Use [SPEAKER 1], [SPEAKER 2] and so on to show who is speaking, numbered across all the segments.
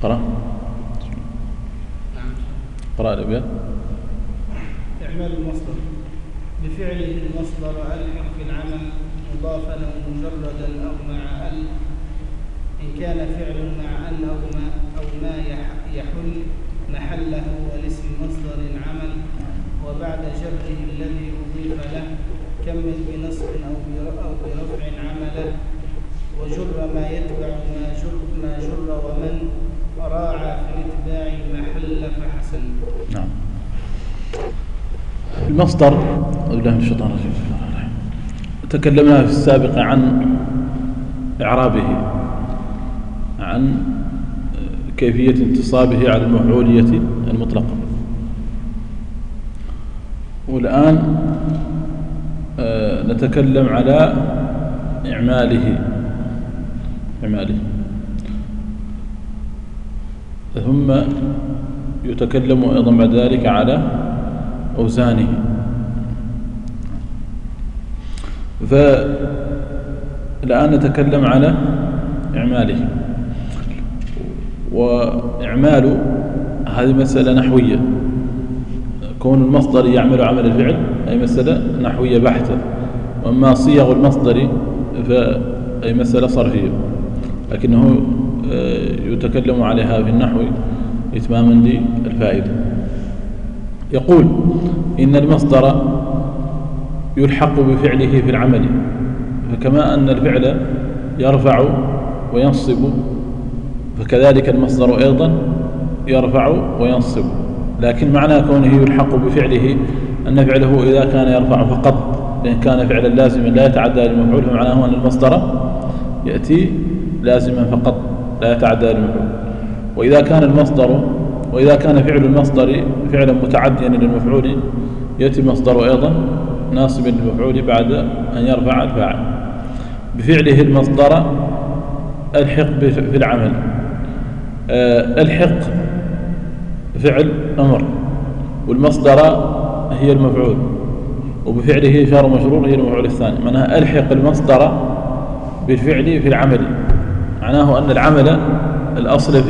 [SPEAKER 1] قرأ. قرأ الأبيات.
[SPEAKER 2] إعمال المصدر بفعله المصدر ألحق في العمل مضافا أو مجردا أو مع أل، إن كان فعل مع أن أو ما يحل محله والاسم مصدر عمل، وبعد جره الذي أضيف له كمل بنصب أو برفع عمله، وجر ما يتبع ما جر ومن راعى في الاتباع المحل فحسن.
[SPEAKER 1] نعم. المصدر بالله من الشيطان الرجيم. تكلمنا في السابق عن إعرابه، عن كيفية انتصابه على المفعولية المطلقة، والآن نتكلم على إعماله ثم يتكلم أيضا بعد ذلك على أوزانه. فالآن نتكلم على إعماله، وإعمال هذه مسألة نحوية، كون المصدر يعمل عمل الفعل أي مسألة نحوية بحتة، وأما صيغ المصدر فأي مسألة صرفية، لكنه يتكلم عليها في النحو إتماما للفائدة. يقول إن المصدر يلحق بفعله في العمل، فكما أن الفعل يرفع وينصب فكذلك المصدر أيضا يرفع وينصب، لكن معنى كونه يلحق بفعله أن فعله إذا كان يرفع فقط، لأن كان فعلا لازما لا يتعدى للمفعول، فمعناه أن المصدر يأتي لازما فقط لا يتعدى للمفعول. وإذا كان فعل المصدر فعلا متعديا للمفعول يأتي المصدر أيضا ناصبا للمفعول بعد أن يرفع الفاعل. بفعله المصدر الحق في العمل. الحق فعل أمر، والمصدر هي المفعول، وبفعله جار مجرور هي المفعول الثاني. معناها ألحق المصدر بالفعل في العمل، معناه أن العمل الأصل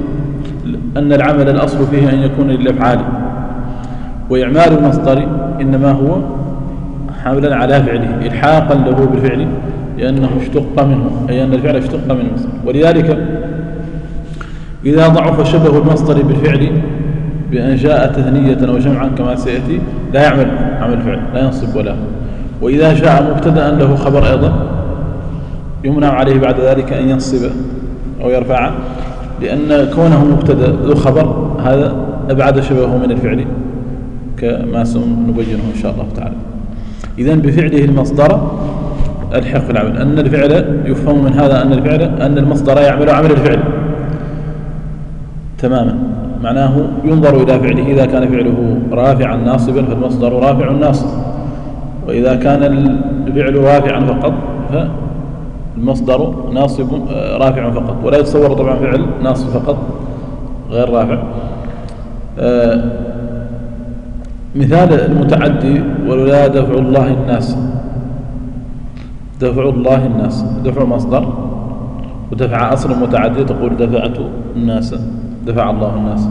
[SPEAKER 1] فيه أن يكون للأفعال، وإعمال المصدر إنما هو حاملا على فعله إلحاقا له بالفعل، لأنه اشتق منه، أي أن الفعل اشتق من المصدر. ولذلك إذا ضعف شبه المصدر بالفعل بأن جاء تثنية أو جمعا كما سيأتي لا يعمل عمل فعل، لا ينصب ولا. وإذا جاء مبتدأ له خبر أيضا يمنع عليه بعد ذلك أن ينصب أو يرفع، لأن كونه مبتدأ ذو خبر هذا أبعد شبهه من الفعل كما سنبينه إن شاء الله تعالى. إذن بفعله المصدر الحق في العمل، أن الفعل يفهم من هذا أن المصدر يعمل عمل الفعل تماما، معناه ينظر إلى فعله، إذا كان فعله رافعا ناصبا فالمصدر رافع ناصب، وإذا كان الفعل رافعا فقط فالمصدر ناصب رافع فقط، ولا يتصور طبعا فعل ناصب فقط غير رافع. مثال المتعدي ولولا دفع الله الناس، دفع الله الناس دفع مصدر، ودفع أصل متعدي تقول دفعت الناس، دفع الله الناس.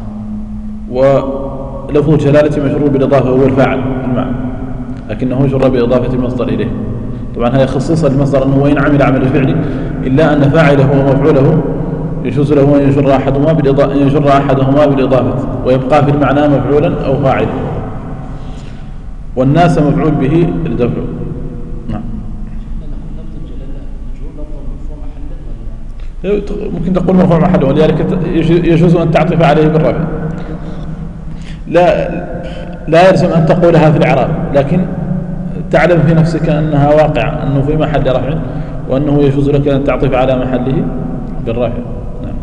[SPEAKER 1] ولفظ جلالة مجرور بالإضافة هو الفاعل المعنى، لكنه جر بإضافة المصدر إليه. طبعا هذا خصيصا المصدر أنه وإن عمل عمل الفعل إلا أن فاعله ومفعوله يجوز له أن يجر أحدهما بالإضافة ويبقى في المعنى مفعولا أو فاعلا، والناس مفعول به الدفع. نعم. ممكن تقول مرفوع محله، ولذلك يجوز أن تعطف عليه بالرفع. لا يلزم أن تقولها في الإعراب، لكن تعلم في نفسك أنها واقعة، أنه في محل رفع، وأنه يجوز لك أن تعطف على محله بالرفع. نعم.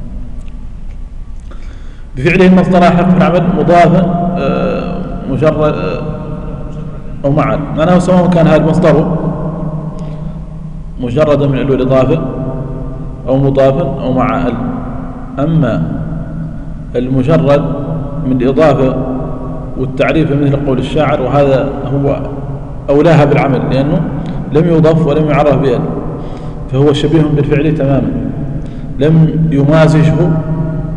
[SPEAKER 1] بفعله المصدر حق في العمل مضافا مجرد أو معا، معناه سواء كان هذا المصدر مجردا من الإضافة أو مضافا أو مع ال. أما المجرد من الإضافة والتعريف مثل قول الشاعر، وهذا هو أولاها بالعمل لأنه لم يضاف ولم يعرف بأل، فهو شبيه بالفعل تماما، لم يمازجه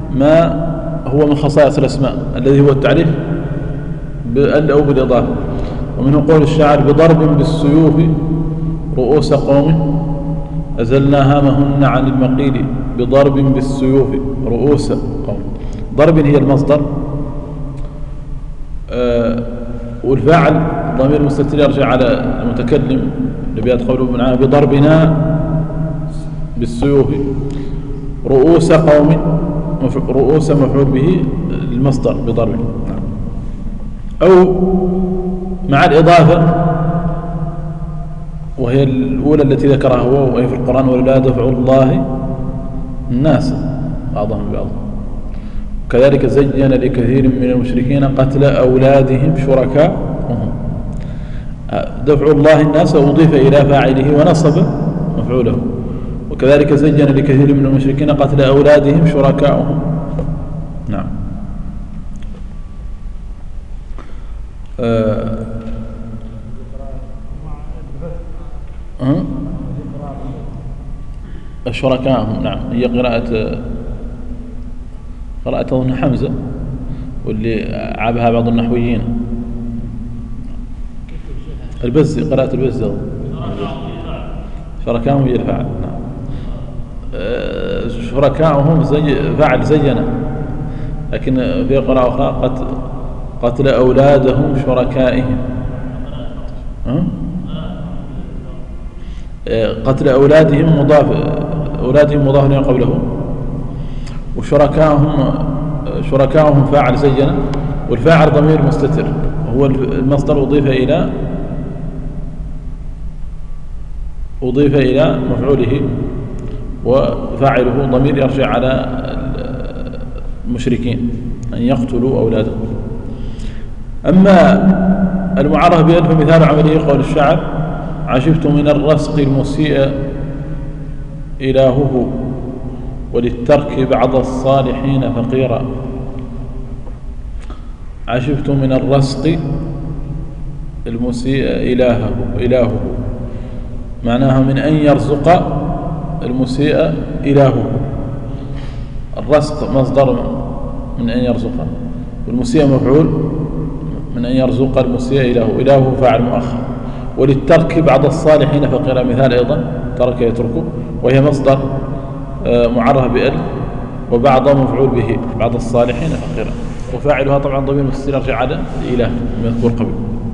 [SPEAKER 1] ما هو من خصائص الأسماء الذي هو التعريف بال أو بالإضافة. ومنه قول الشاعر: بضرب بالسيوف رؤوس قوم أزلنا هامهن عن المقيل، بضرب بالسيوف رؤوس قوم. ضرب هي المصدر، والفاعل ضمير مستتر يرجع على المتكلم لبيات قوله من بضربنا بالسيوف رؤوس قوم، رؤوس مفعول به المصدر بضرب. أو مع الإضافة وهي الأولى التي ذكرها هو وهي في القرآن: ولولا دفع الله الناس بعضهم ببعض. كذلك زين لكثير من المشركين قتل أولادهم شركاءهم. دفع الله الناس أضيف إلى فاعله ونصب مفعوله. وكذلك زين لكثير من المشركين قتل أولادهم شركاءهم. نعم. شركاءهم. نعم، هي قراءة أظن حمزة، واللي عابها بعض النحويين. البزي، قراءة البزي شركاءهم هي الفاعل. نعم. شركاءهم فاعل زينا، لكن في قراءة أخرى قتل أولادهم شركائهم. قتل أولادهم مضاف لما قبله، وشركاءهم فاعل زينا، والفاعل ضمير مستتر هو المصدر أضيف إلى مفعوله، وفاعله ضمير يرجع على المشركين أن يقتلوا أولادهم. أما المعرف بألف فمثال عمله قول الشاعر: عجبت من الرزق المسيء إلهه، وللترك بعض الصالحين فقيرا. عجبت من الرزق المسيء إلهه، معناها من أن يرزق المسيء إلهه. الرزق مصدر من أن يرزق، والمسيء مفعول من أن يرزق المسيء إلهه فاعل مؤخر. وللترك بعض الصالحين فقيرا، مثال أيضا ترك يتركه، وهي مصدر معرف بأل، وبعض مفعول به بعض الصالحين فقيرا، وفاعلها طبعا ضمير مستتر يرجع على الإله المذكور قبل.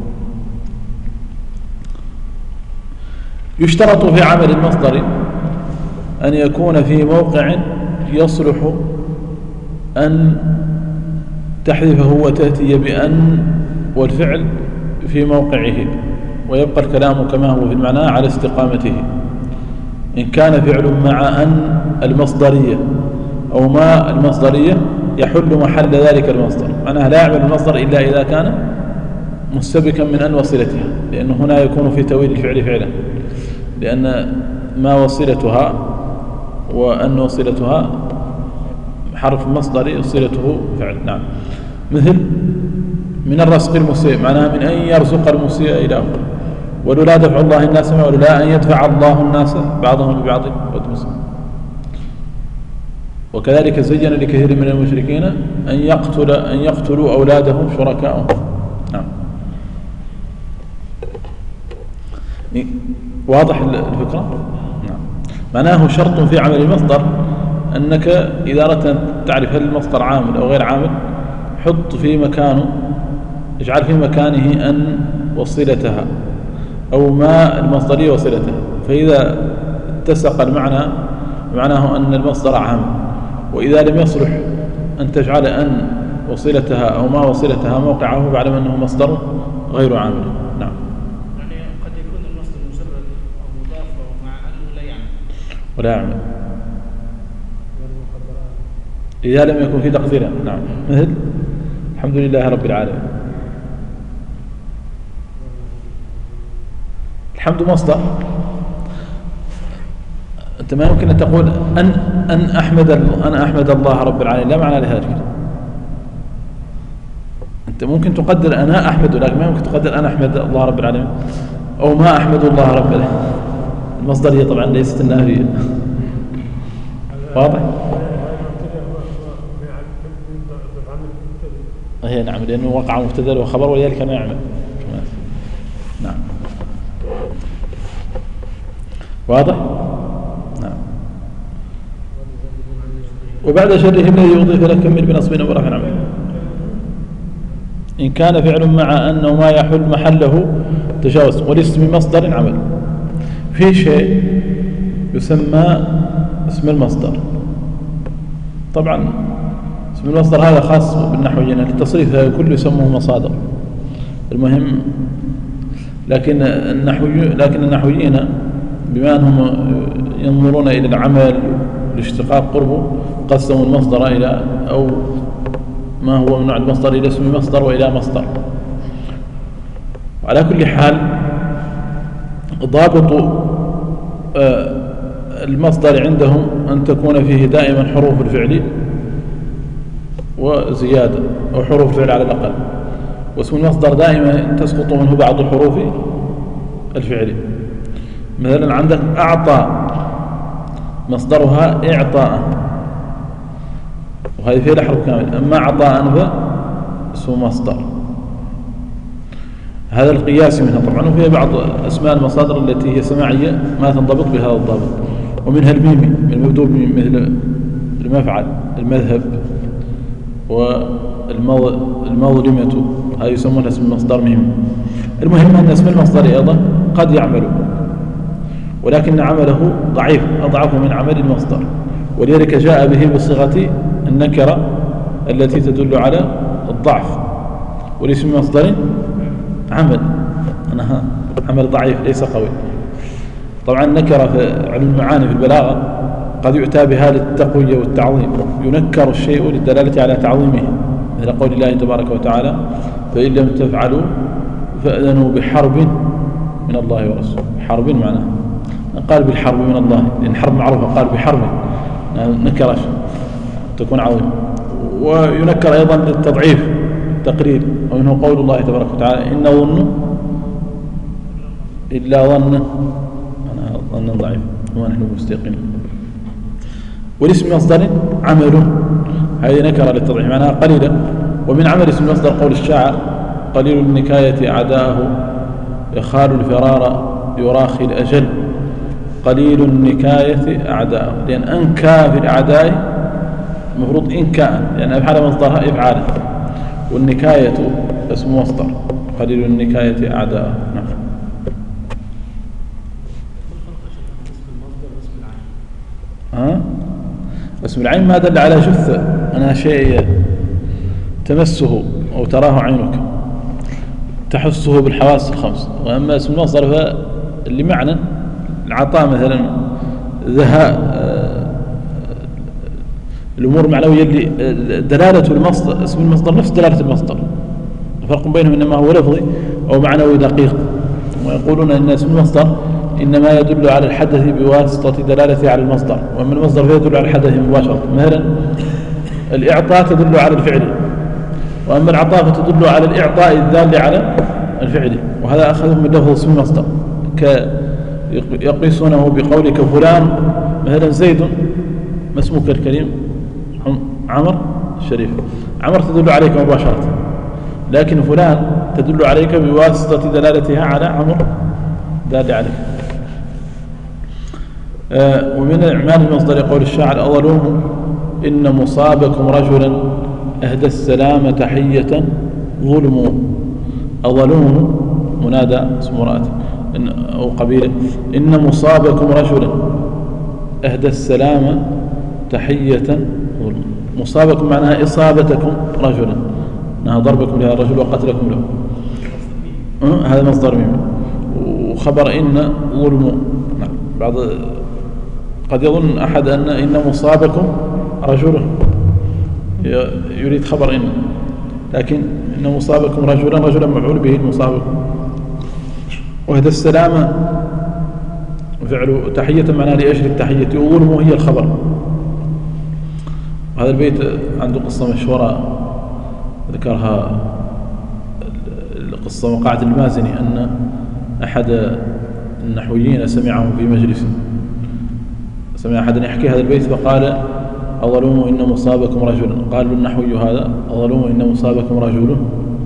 [SPEAKER 1] يشترط في عمل المصدر أن يكون في موقع يصلح أن تحذفه وتأتي بأن والفعل في موقعه، ويبقى الكلام كما هو في المعنى على استقامته. إن كان فعل مع أن المصدرية أو ما المصدرية يحل محل ذلك المصدر، معناها لا يعمل المصدر إلا إذا كان مستبكا من أن وصلتها، لأنه هنا يكون في تأويل الفعل فعلا، لأن ما وصلتها وأن وصلتها حرف مصدري صلته فعل. نعم. مثل من الرزق المسيء، معناها من أن يرزق المسيء إلهه. ولولا دفع الله الناس، ولولا أن يدفع الله الناس بعضهم ببعض. وكذلك زين لكثير من المشركين أن يقتلوا أولادهم شركاءهم. نعم. واضح الفكرة؟ نعم. معناه شرط في عمل المصدر أنك إذا أردت أن تعرف هل المصدر عامل أو غير عامل، حط في مكانه، اجعل في مكانه أن وصلتها أو ما المصدرية وصلتها، فإذا اتسق المعنى معناه أن المصدر عامل. وإذا لم يصلح أن تجعل أن وصلتها أو ما وصلتها موقعه فاعلم أنه مصدر غير عامل. نعم.
[SPEAKER 2] يعني قد يكون المصدر مجرد أو مضاف مع أنه لا يعمل
[SPEAKER 1] ولا يعمل إذا لم يكن في تقديره. نعم. مثل الحمد لله رب العالمين. الحمد مصدر، أنت ما يمكن أن تقول أن أحمد الله رب العالمين، لا معنى لهذا. أنت ممكن تقدر أنا أحمد، لكن ما يمكن تقدر أنا أحمد الله رب العالمين أو ما أحمد الله رب العالمين. المصدرية طبعا ليست النافية. واضح؟ هي نعم، لأنه وقع مبتدأ وخبر ولذلك أنا يعمل. نعم واضح؟ نعم. وبعد شره الذي يضيف له كمل بنصب ورفع عمل. إن كان فعل مع أنه ما يحل محله تجاوز والاسم مصدر عمل. في شيء يسمى اسم المصدر. طبعا اسم المصدر هذا خاص بالنحويين، التصريف كله يسموه مصادر. المهم لكن النحويين بما أنهم ينظرون إلى العمل والاشتقاق قربه قسموا المصدر إلى أو ما هو من نوع المصدر إلى اسم مصدر وإلى مصدر. وعلى كل حال ضابط المصدر عندهم أن تكون فيه دائما حروف الفعل وزيادة أو حروف الفعل على الأقل، واسم المصدر دائما تسقط منه بعض حروف الفعل. مثلا عندك أعطى مصدرها إعطاء وهذه فعل حرف كامل، أما عطاء فاسم مصدر. هذا القياس منها طبعا. وفي بعض أسماء المصادر التي هي سماعية ما تنضبط بهذا الضابط، ومنها الميمي المبدوء مثل المفعل المذهب والمظلمة، هذا يسمونها اسم المصدر ميمي. المهم أن اسم المصدر أيضا قد يعمل، ولكن عمله ضعيف أضعف من عمل المصدر، ولذلك جاء به بصيغة النكرة التي تدل على الضعف. والاسم مصدر عمل أنها عمل ضعيف ليس قوي. طبعا النكرة في علم المعاني في البلاغة قد يؤتى بهذا التقوية والتعظيم، ينكر الشيء للدلالة على تعظيمه، مثل قول الله تبارك وتعالى فإن لم تفعلوا فأذنوا بحرب من الله ورسوله. حرب معناه قال بالحرب من الله، لأن حرب معروفة، قال بحرب نكرة تكون عظيمة. وينكر أيضا للتضعيف التقرير، ومنه قول الله تبارك وتعالى إن ظن إلا ظن ضعيف وما نحن مستيقنين. والاسم مصدر عمل، هذه نكرة للتضعيف معناها قليلا. ومن عمل اسم المصدر قول الشاعر قليل النكاية أعداءه يخال الفرار يراخي الأجل. قليل النكاية أعداءه، لأن أنكى في الأعداء المفروض إنكاء، لأن أفعال مصدرها إفعالا، والنكاية اسم مصدر. قليل النكاية أعداءه. نعم. اسم العين ما دل على جثة أنها شيء تمسه أو تراه عينك تحسه بالحواس الخمس. وأما اسم المصدر فاللي معنى العطاء مثلا ذهاء الأمور المعنوية اللي دلالة المصدر اسم المصدر نفس دلالة المصدر، الفرق بينهم إنما هو لفظي أو معنوي دقيق. ويقولون إن اسم المصدر إنما يدل على الحدث بواسطة دلالته على المصدر، وأما المصدر فيدل على الحدث مباشرة. مثلا الإعطاء تدل على الفعل، وأما العطاء فتدل على الإعطاء الدال على الفعل. وهذا أخذه من لفظ اسم المصدر، يقيسونه بقولك فلان مثلا زيد ما اسمك الكريم عمر الشريف. عمر تدل عليك مباشرة، لكن فلان تدل عليك بواسطة دلالتها على عمر دال عليك. ومن إعمال المصدر يقول الشاعر أظلوم إن مصابكم رجلا أهدى السلام تحية ظلم. أظلوم منادى اسم امرأة أو قبيلة. إن مصابكم رجلا أهدى السلام تحية ظلم. مصابكم معناها إصابتكم رجلا، أنها ضربكم لها الرجل وقتلكم له. هذا مصدر ميم. وخبر إن ظلم. بعض قد يظن أحد إن مصابكم رجل يريد خبر إن، لكن إن مصابكم رجلا مفعول به المصابكم. وهذا السلام فعل تحية معناها لأجل التحية، وظلم هي الخبر. هذا البيت عنده قصة مشهورة ذكرها القصة وقعت المازني، أن أحد النحويين سمعه في مجلس، سمع أحد يحكي هذا البيت فقال أظلموا إن مصابكم رجل. قال النحوي هذا أظلموا إن مصابكم رجل.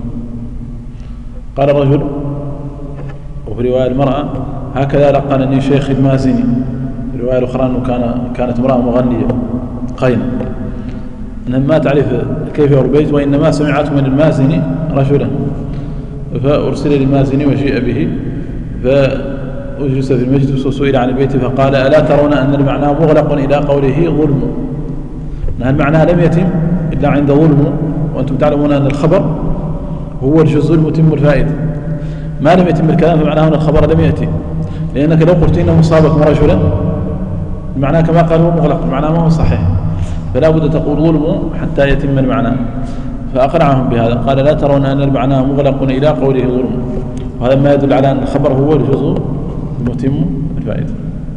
[SPEAKER 1] قال الرجل، وفي رواية المرأة هكذا لقنني شيخ المازني. في رواية الأخرى أنه كانت امرأة مغنية قينة، أنها ما تعرف كيف يربيت، وإنما سمعت من المازني رجلا، فأرسل للمازني وجيء به، فأجلس في المجلس وسئل عن البيت فقال ألا ترون أن المعنى مغلق إلى قوله ظلم، أن المعنى لم يتم إلا عند ظلم، وأنتم تعلمون أن الخبر هو الجزء المتم الفائدة، ما لم يتم الكلام فمعناه أن الخبر لم يأتي، لأنك لو قلت إنه مصابكم رجلا المعنى كما قال هو مغلق، المعنى ما هو صحيح، فلا بد تقول ظلم حتى يتم المعنى. فأقنعهم بهذا، قال لا ترون أن المعنى مغلق إلى قوله ظلم، وهذا ما يدل على أن الخبر هو الجزء المتم الفائدة.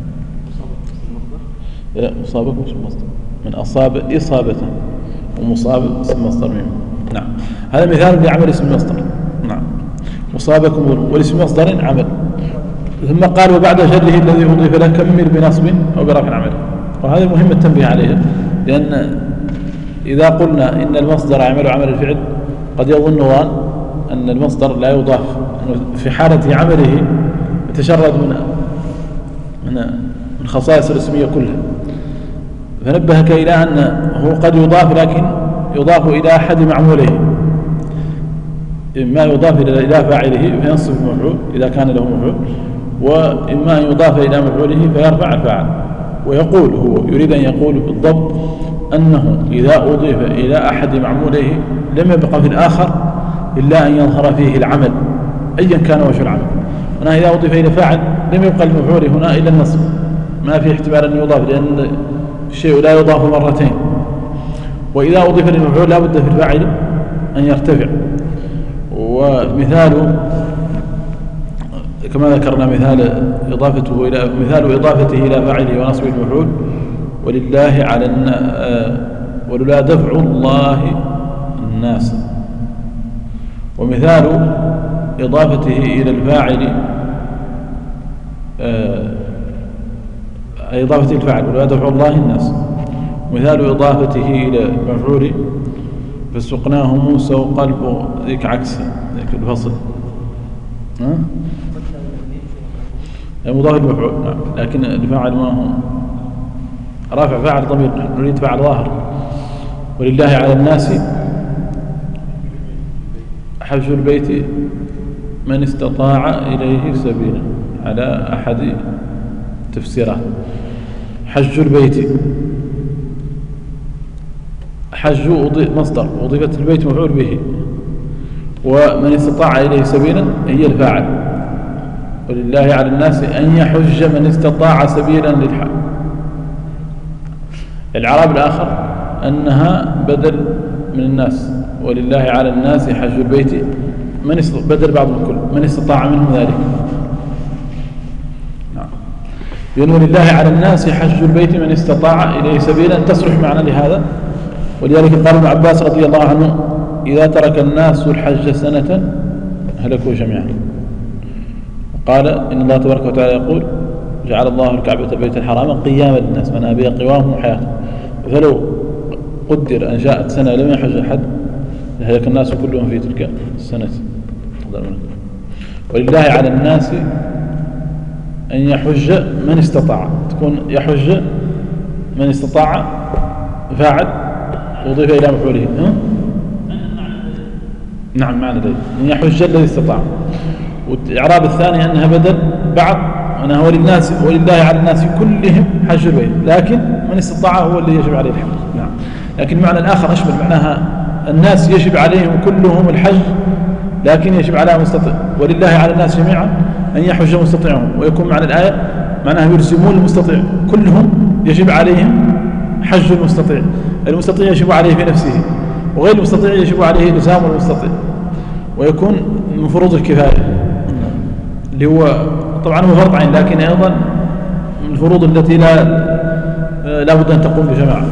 [SPEAKER 1] مصابكم اسم مصدر، من أصاب إصابة، ومصاب اسم مصدر منه. نعم، هذا مثال لعمل اسم المصدر. نعم، مصابكم ظلم، والاسم مصدر عمل. ثم قال وبعد جره الذي أضيف له كمل بنصب أو برفع عمله، وهذا مهم التنبيه عليه، لأن إذا قلنا إن المصدر يعمل عمل الفعل قد يظن أن المصدر لا يضاف، في حالة عمله يتشرد من خصائص الاسمية كلها، فنبهك إلى أنه قد يضاف، لكن يضاف إلى أحد معموله، إما يضاف إلى فاعله فينصب المفعول إذا كان له مفعول، وإما أن يضاف إلى مفعوله فيرفع الفاعل. ويقول هو يريد أن يقول بالضبط أنه إذا أضيف إلى أحد معموليه لم يبقى في الآخر إلا أن يظهر فيه العمل أيا كان وجه العمل. هنا إذا أضيف إلى فاعل لم يبقى المفعول هنا إلا النصب، ما في احتمال أن يضاف، لأن الشيء لا يضاف مرتين. وإذا أضيف للمفعول لا بد في الفاعل أن يرتفع. ومثال كما ذكرنا مثال إضافته إلى فاعله ونصب المفعول ولولا دفع الله الناس. ومثال إضافته إلى الفاعل إضافة الفاعل ولولا دفع الله الناس. مثال إضافته إلى المفعول فسقناه موسى وقلب ذيك عكسه ذيك الفصل، مضاف المفعول. نعم، لكن الفاعل ما هو رافع فاعل ضمير، نريد فاعل ظاهر. ولله على الناس حج البيت من استطاع إليه سبيلا، على أحد تفسيرات. حج البيت، حج مصدر، أضيفت البيت مفعول به، ومن استطاع إليه سبيلا هي الفاعل. ولله على الناس أن يحج من استطاع سبيلا للحج. الإعراب الآخر أنها بدل من الناس، ولله على الناس حج البيت بدل بعض الكل، من استطاع منهم ذلك. نعم، ولله على الناس حج البيت من استطاع إليه سبيلا تصلح معنى لهذا. ولذلك قال ابن عباس رضي الله عنه إذا ترك الناس الحج سنة هلكوا جميعا. قال إن الله تبارك وتعالى يقول جعل الله الكعبة البيت الحرام قياما للناس من أبي قوامهم حياته، فلو قدر أن جاءت سنة لم يحج أحد لهلك الناس كلهم في تلك السنة. ولله على الناس أن يحج من استطاع، تكون يحج من استطاع فاعل وضيف إلى مفعوله. نعم، معنى ذلك أن يحج الذي استطاع. والإعراب الثاني أنها بدل بعض، أنها ولله على الناس كلهم حج البيت، لكن من استطاع هو اللي يجب عليه الحج. نعم، لكن المعنى الآخر أشمل، معناها الناس يجب عليهم كلهم الحج، لكن يجب على مستطيع. ولله على الناس جميعا أن يحج مستطيعهم، ويكون معنى الآية معناها يلزمون المستطيع كلهم يجب عليهم حج المستطيع. المستطيع يجب عليه في نفسه، وغير المستطيع يجب عليه إلزام المستطيع، ويكون من فروض الكفاية اللي هو طبعا هو فرض عين، لكن أيضا من الفروض التي لا بد أن تقوم بجماعة.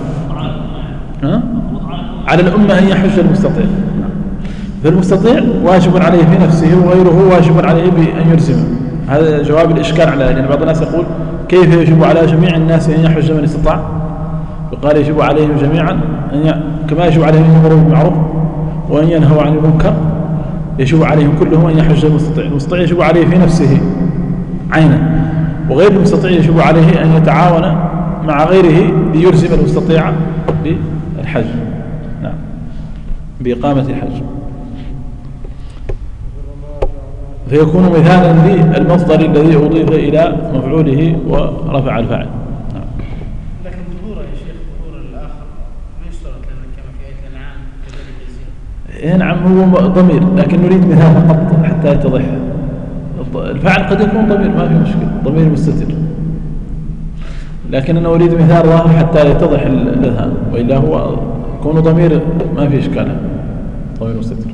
[SPEAKER 1] على الأمة أن يحج المستطيع، فالمستطيع واجب عليه في نفسه، وغيره واجب عليه بأن يلزمه. هذا جواب الإشكال على، لأن بعض الناس يقول كيف يجب على جميع الناس أن يحج من استطاع؟ وقال يجب عليهم جميعا كما يجب عليهم أن يأمروا بالمعروف وأن ينهوا عن المنكر، يجب عليهم كلهم أن يحج المستطيع. المستطيع يجب عليه في نفسه عينه، وغير المستطيع يجب عليه أن يتعاون مع غيره ليلزم المستطيع بالحج، نعم، بإقامة الحج. فيكون مثالا للمصدر الذي أضيف إلى مفعوله ورفع الفاعل. نعم.
[SPEAKER 2] لكن ظهور يا شيخ، ظهور الآخر ما يشترط لأن كما في آية الأنعام كذلك يصير.
[SPEAKER 1] نعم هو ضمير، لكن نريد مثال فقط حتى يتضح. الفاعل قد يكون ضمير ما في مشكلة، ضمير مستتر، لكن أنا أريد مثال ظاهر حتى يتضح الأذهان، وإلا هو كونه ضمير ما في إشكال، ضمير مستتر.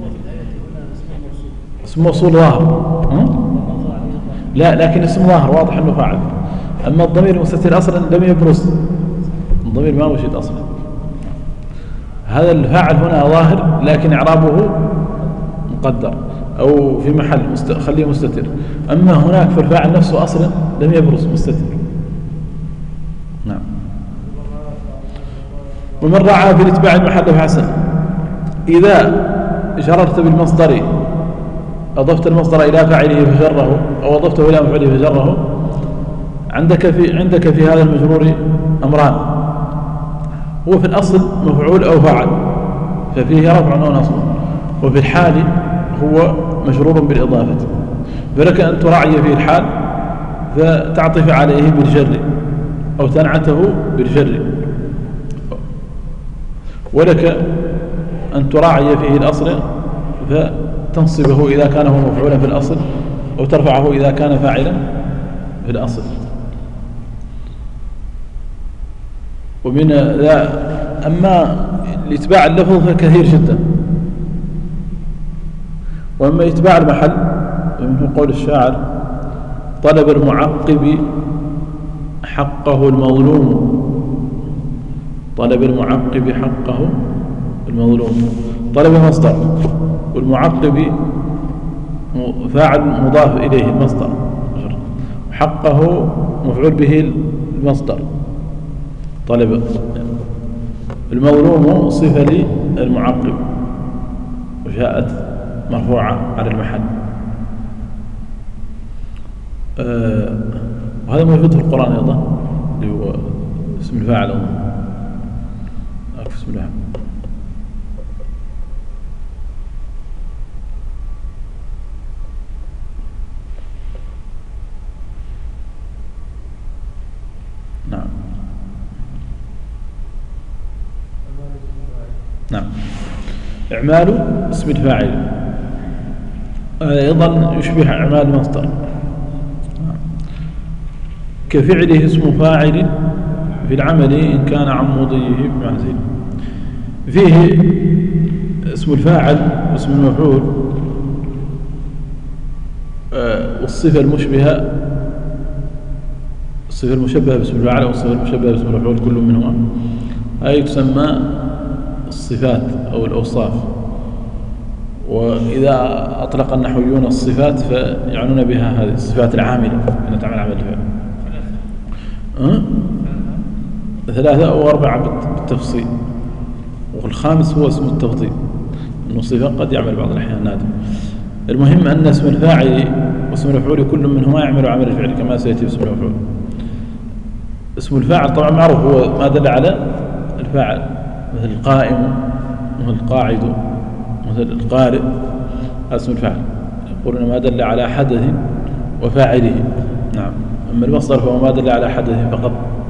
[SPEAKER 1] اسم موصول ظاهر، لا لكن اسم ظاهر واضح أنه فاعل. أما الضمير المستتر أصلا لم يبرز، الضمير ما وجد أصلا. هذا الفاعل هنا ظاهر لكن إعرابه مقدر أو في محل خليه مستتر. أما هناك في الفاعل نفسه أصلا لم يبرز مستتر. نعم. ومن رعى في الاتباع المحل فحسن. إذا جررت بالمصدر أضفت المصدر إلى فاعله فجره، أو أضفته إلى مفعوله فجره، عندك في هذا المجرور أمران. هو في الأصل مفعول أو فاعل ففيه رفع أو نصب، وفي الحال هو مجرور بالإضافة، فلك أن تراعي في الحال فتعطف عليه بالجر أو تنعته بالجر، ولك أن تراعي فيه الأصل فتنصبه إذا كان هو مفعولا في الأصل، أو ترفعه إذا كان فاعلا في الأصل. ومن ذا أما الإتباع اللفظ فكثير جدا. وأما إتباع المحل فمنه قول الشاعر: طلب المعقب حقه المظلوم، طلب المعقب حقه المظلوم. طلب مصدر، والمعقب فاعل مضاف إليه المصدر، حقه مفعول به المصدر. طلب المظلوم صفة للمعقب وجاءت مرفوعة على المحل. وهذا موجود في القرآن أيضا، اللي هو اسم الفاعل أيضا، اسم الفاعل. نعم نعم. إعمال اسم الفاعل أيضا يشبه أعمال المصدر، كفعله اسم فاعل في العمل إن كان عن مضيه بمعزل. فيه اسم الفاعل واسم المفعول والصفة المشبهة، الصفة المشبهة باسم الفاعل والصفة المشبهة باسم المفعول كل منهما هذه تسمى الصفات أو الأوصاف. وإذا أطلق النحويون الصفات فيعنون بها هذه الصفات العاملة التي تعمل عمل الفعل. 3 أو 4 بالتفصيل، والخامس هو اسم التفضيل، أنه صفة قد يعمل بعض الأحيان نادم. المهم أن اسم الفاعل واسم المفعول كل منهما يعمل عمل الفعل كما سيأتي اسم المفعول. اسم الفاعل طبعا معروف هو ما دل على الفاعل، مثل القائم، مثل القاعد، مثل القارئ، اسم الفاعل. يقولون ما دل على حدث وفاعله. نعم. أما المصدر فهو ما دل على حدث فقط.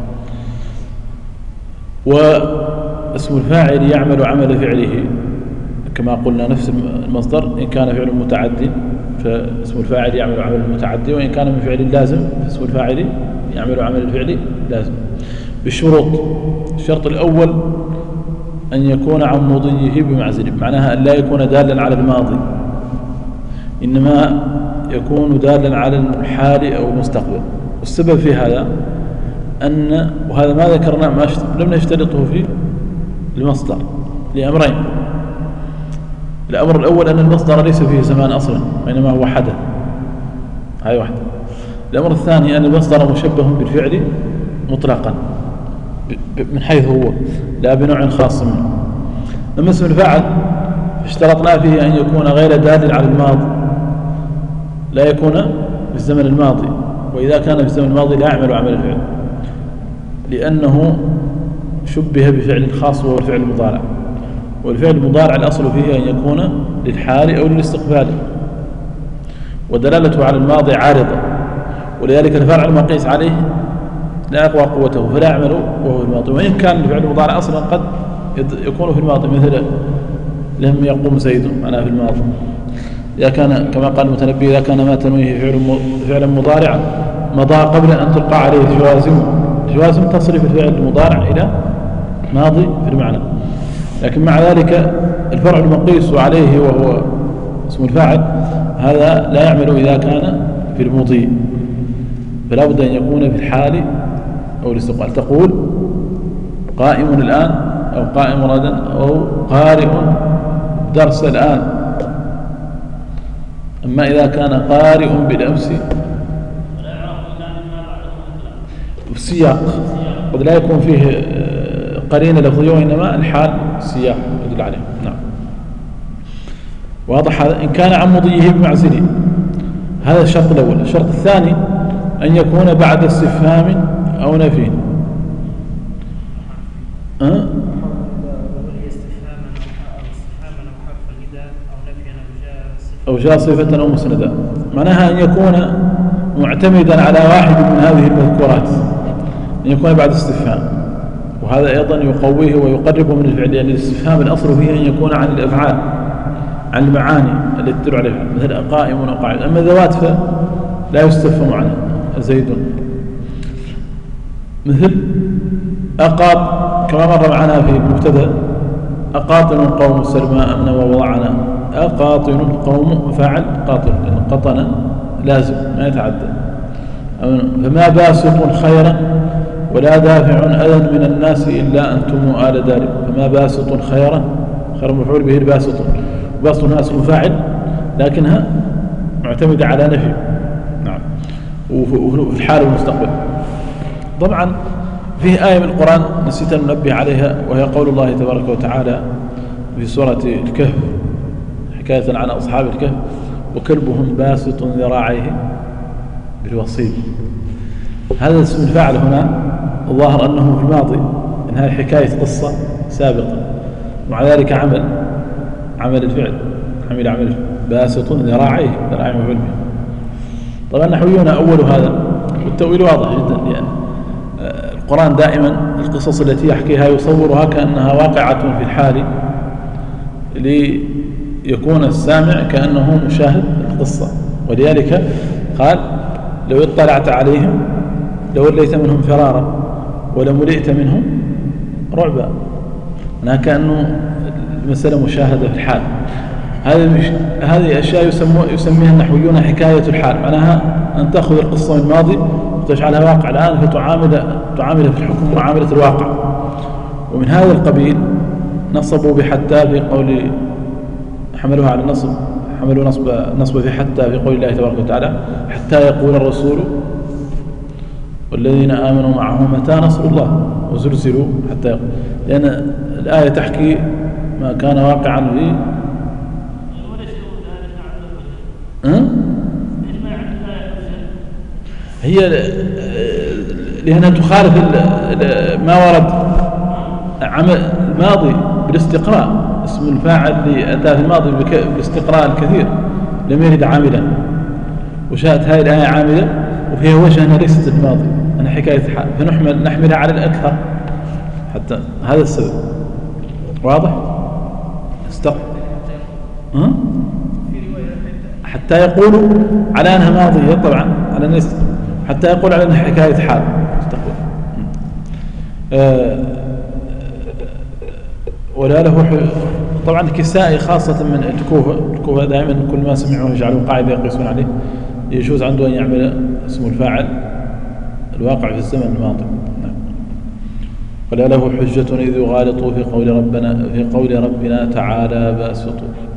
[SPEAKER 1] واسم الفاعل يعمل عمل فعله كما قلنا نفس المصدر، إن كان فعل متعدي فاسم الفاعل يعمل عمل المتعدي، وإن كان من فعل لازم فاسم الفاعل يعمل عمل الفعل لازم بالشروط. الشرط الأول أن يكون عن مضيه بمعزل، معناها أن لا يكون دالا على الماضي، إنما يكون دالا على الحال أو المستقبل. والسبب في هذا أن، وهذا ما ذكرنا ما لم نشترطه في المصدر لأمرين. الأمر الأول أن المصدر ليس فيه زمان أصلا وإنما هو حدث، هاي واحدة. الأمر الثاني أن المصدر مشبه بالفعل مطلقا، من حيث هو لا بنوع خاص منه. أما اسم الفاعل اشترطنا فيه أن يكون غير دال على الماضي، لا يكون في الزمن الماضي، وإذا كان في الزمن الماضي لا يعمل عمل الفعل، لأنه شبه بفعل خاص وهو الفعل المضارع، والفعل المضارع الأصل فيه أن يكون للحال أو للاستقبال، ودلالته على الماضي عارضة، ولذلك الفعل المقيس عليه لا يقوى قوته فلا يعمل وهو في الماضي، وإن كان الفعل المضارع أصلا قد يكون في الماضي، مثل لم يقوم زيد معناه في الماضي، إذا كان كما قال المتنبي إذا كان ما تنويه فعلا مضارعا مضى قبل أن تلقى عليه جوازم تصرف الفعل المضارع إلى ماضي في المعنى، لكن مع ذلك الفرع المقيس عليه وهو اسم الفاعل هذا لا يعمل إذا كان في المضي، فلا بد أن يكون في الحال أو الاستقبال. تقول قائم الآن أو قائم غدا أو قارئ درس الآن. أما إذا كان قارئ بالأمس السياق قد لا يكون فيه قرينة لفظية، وإنما الحال السياق يدل عليه. نعم واضح هذا. إن كان عن مضيه بمعزله هذا الشرط الأول. الشرط الثاني أن يكون بعد استفهام أو نفي. أو جاء صفة أو مسندا، معناها أن يكون معتمدا على واحد من هذه المذكورات، أن يكون بعد استفهام، وهذا أيضا يقويه ويقربه من الفعل، لأن الاستفهام الأصل فيه أن يكون عن الأفعال، عن المعاني التي تدل عليها، مثل قائم وقاعد. أما ذوات فلا يستفهم عنها، زيد مثل أقاط كما مر معنا في المبتدأ، أقاطن قوم سلمى أمنا ووضعنا. أقاطن قوم فاعل قاطن، لأن قطن لازم ما يتعدى. فما باسط خيرا ولا دافع أذى من الناس إلا أنتم آل دار. فما باسط خيرا، خير مفعول به الباسط، باسط هنا اسم فاعل لكنها معتمدة على نفي. نعم. وفي الحال والمستقبل. طبعا فيه آية من القرآن نسيت أن ننبه عليها، وهي قول الله تبارك وتعالى في سورة الكهف حكاية عن أصحاب الكهف: وكلبهم باسط ذراعيه بالوصيد. هذا اسم الفاعل هنا الظاهر أنه في الماضي، إن هذه حكاية قصة سابقة، ومع ذلك عمل الفعل، عمل باسط ذراعيه، ذراعيه مفعول به. طبعا النحويون أول هذا، والتأويل واضح جدا، لأن القرآن دائما القصص التي يحكيها يصورها كأنها واقعة في الحال، ليكون السامع كأنه مشاهد القصة. ولذلك قال: لو اطلعت عليهم لوليت منهم فرارا ولملئت منهم رعبا. هنا كأنه المسألة مشاهدة في الحال. هذه أشياء يسميها النحويون حكاية الحال، معناها أن تأخذ القصة من الماضي وتجعلها واقع الآن، فتعامل في الحكم معاملة الواقع. ومن هذا القبيل نصبوا بحتى في قول، حملوها على النصب، حملوا نصب في حتى في قول الله تبارك وتعالى: حتى يقول الرسول والذين آمنوا معه متى نصر الله وزلزلوا حتى يقول. لأن الآية تحكي ما كان واقعا في هي لأنها تخالف ما ورد عمل الماضي بالاستقراء. اسم الفاعل اللي أتى في الماضي بالاستقراء الكثير لم يرد عاملا، وشاءت هذه الآية عاملة وفيها وجه أنها ليست الماضي، أنها حكاية حال، فنحملها على الأكثر حتى هذا السبب. واضح؟ حتى يقولوا على أنها ماضية، طبعا على الناس حتى يقول على أنها حكاية حال. ولا له طبعا الكسائي خاصة من الكوفة دائما كل ما سمعوه يجعلوا قاعدة يقيسون عليه، يجوز عنده أن يعمل اسم الفاعل الواقع في الزمن الماضي. ولا له حجة إذ يغالطوا في قول ربنا تعالى باسط.